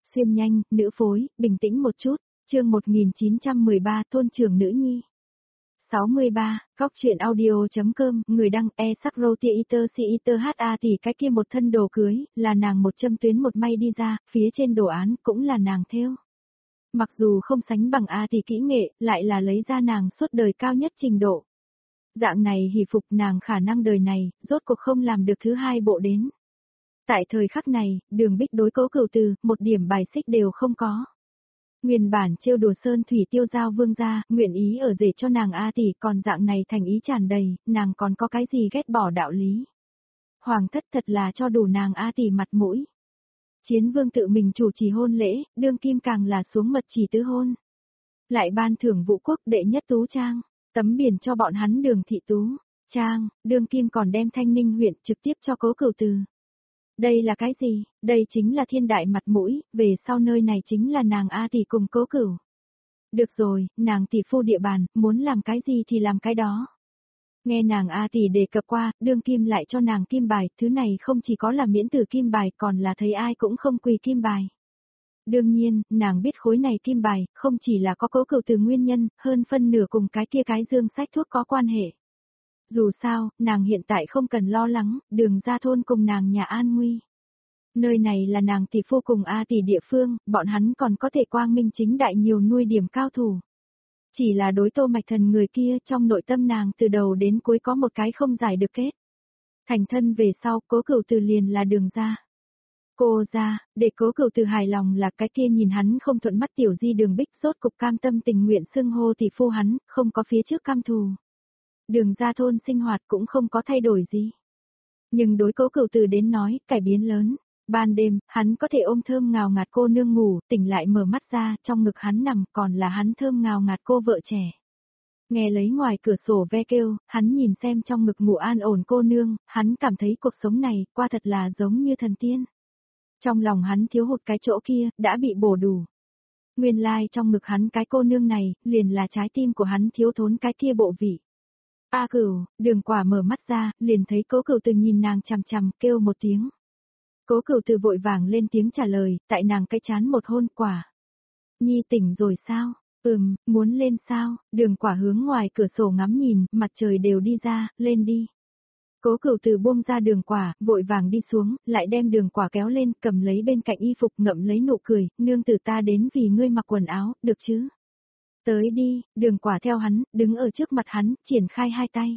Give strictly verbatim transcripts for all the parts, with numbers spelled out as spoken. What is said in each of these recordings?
Xuyên nhanh, nữ phối, bình tĩnh một chút, chương một nghìn chín trăm mười ba thôn trưởng nữ nhi. sáu mươi ba, góc truyện audio.com, người đăng e sắc rô tia iter si iter ha thì cái kia một thân đồ cưới, là nàng một châm tuyến một may đi ra, phía trên đồ án cũng là nàng thêu. Mặc dù không sánh bằng A thì kỹ nghệ, lại là lấy ra nàng suốt đời cao nhất trình độ. Dạng này hỷ phục nàng khả năng đời này, rốt cuộc không làm được thứ hai bộ đến. Tại thời khắc này, Đường Bích đối Cố Cửu Từ, một điểm bài xích đều không có. Nguyên bản trêu đùa sơn thủy tiêu giao vương gia, nguyện ý ở rể cho nàng A tỷ, còn dạng này thành ý tràn đầy, nàng còn có cái gì ghét bỏ đạo lý. Hoàng thất thật là cho đủ nàng A tỷ mặt mũi. Chiến vương tự mình chủ trì hôn lễ, đương kim càng là xuống mật chỉ tứ hôn. Lại ban thưởng vũ quốc đệ nhất tú trang, tấm biển cho bọn hắn Đường thị tú, trang, đương kim còn đem Thanh Ninh huyện trực tiếp cho Cố Cửu Từ. Đây là cái gì? Đây chính là thiên đại mặt mũi, về sau nơi này chính là nàng A tỷ cùng Cố Cửu. Được rồi, nàng tỷ phu địa bàn, muốn làm cái gì thì làm cái đó. Nghe nàng A tỷ đề cập qua, đương kim lại cho nàng kim bài, thứ này không chỉ có là miễn tử kim bài còn là thấy ai cũng không quỳ kim bài. Đương nhiên, nàng biết khối này kim bài, không chỉ là có Cố Cửu từ nguyên nhân, hơn phân nửa cùng cái kia cái dương sách thuốc có quan hệ. Dù sao, nàng hiện tại không cần lo lắng, Đường ra thôn cùng nàng nhà an nguy. Nơi này là nàng tỷ phu cùng A tỷ địa phương, bọn hắn còn có thể quang minh chính đại nhiều nuôi điểm cao thủ. Chỉ là đối Tô Mạch Thần người kia trong nội tâm nàng từ đầu đến cuối có một cái không giải được kết. Thành thân về sau, Cố Cửu Từ liền là Đường ra. Cô ra, để Cố Cửu Từ hài lòng là cái kia nhìn hắn không thuận mắt tiểu di Đường Bích rốt cục cam tâm tình nguyện xưng hô tỷ phu hắn, không có phía trước cam thù. Đường ra thôn sinh hoạt cũng không có thay đổi gì. Nhưng đối Cố Cửu Từ đến nói, cải biến lớn. Ban đêm, hắn có thể ôm thơm ngào ngạt cô nương ngủ, tỉnh lại mở mắt ra, trong ngực hắn nằm, còn là hắn thơm ngào ngạt cô vợ trẻ. Nghe lấy ngoài cửa sổ ve kêu, hắn nhìn xem trong ngực ngủ an ổn cô nương, hắn cảm thấy cuộc sống này, qua thật là giống như thần tiên. Trong lòng hắn thiếu hụt cái chỗ kia, đã bị bổ đủ. Nguyên lai like trong ngực hắn cái cô nương này, liền là trái tim của hắn thiếu thốn cái kia bộ vị. A Cửu, Đường Quả mở mắt ra, liền thấy Cố Cửu Từ nhìn nàng chằm chằm, kêu một tiếng. Cố Cửu Từ vội vàng lên tiếng trả lời, tại nàng cái chán một hôn. Quả. Nhi tỉnh rồi sao? Ừm, muốn lên sao? Đường Quả hướng ngoài cửa sổ ngắm nhìn, mặt trời đều đi ra, lên đi. Cố Cửu Từ buông ra Đường Quả, vội vàng đi xuống, lại đem Đường Quả kéo lên, cầm lấy bên cạnh y phục ngậm lấy nụ cười, nương tử ta đến vì ngươi mặc quần áo, được chứ? Tới đi, Đường Quả theo hắn, đứng ở trước mặt hắn, triển khai hai tay.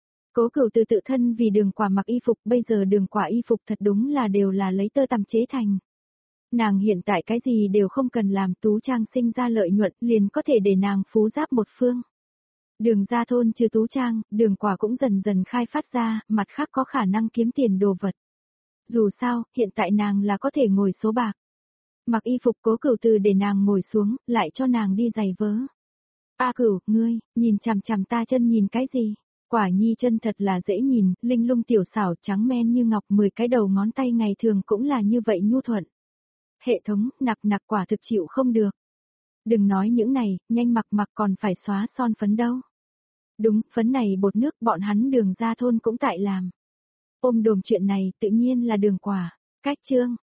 Cố Cửu Từ tự thân vì Đường Quả mặc y phục, bây giờ Đường Quả y phục thật đúng là đều là lấy tơ tằm chế thành. Nàng hiện tại cái gì đều không cần làm, tú trang sinh ra lợi nhuận, liền có thể để nàng phú giáp một phương. Đường ra thôn trừ tú trang, Đường Quả cũng dần dần khai phát ra, mặt khác có khả năng kiếm tiền đồ vật. Dù sao, hiện tại nàng là có thể ngồi số bạc. Mặc y phục Cố Cửu Từ để nàng ngồi xuống, lại cho nàng đi giày vớ. A Cửu, ngươi, nhìn chằm chằm ta chân nhìn cái gì? Quả nhi chân thật là dễ nhìn, linh lung tiểu xảo trắng men như ngọc, mười cái đầu ngón tay ngày thường cũng là như vậy nhu thuận. Hệ thống, nặc nặc quả thực chịu không được. Đừng nói những này, nhanh mặc mặc còn phải xóa son phấn đâu. Đúng, phấn này bột nước bọn hắn Đường ra thôn cũng tại làm. Ôm đồm chuyện này tự nhiên là Đường Quả. Cách chương,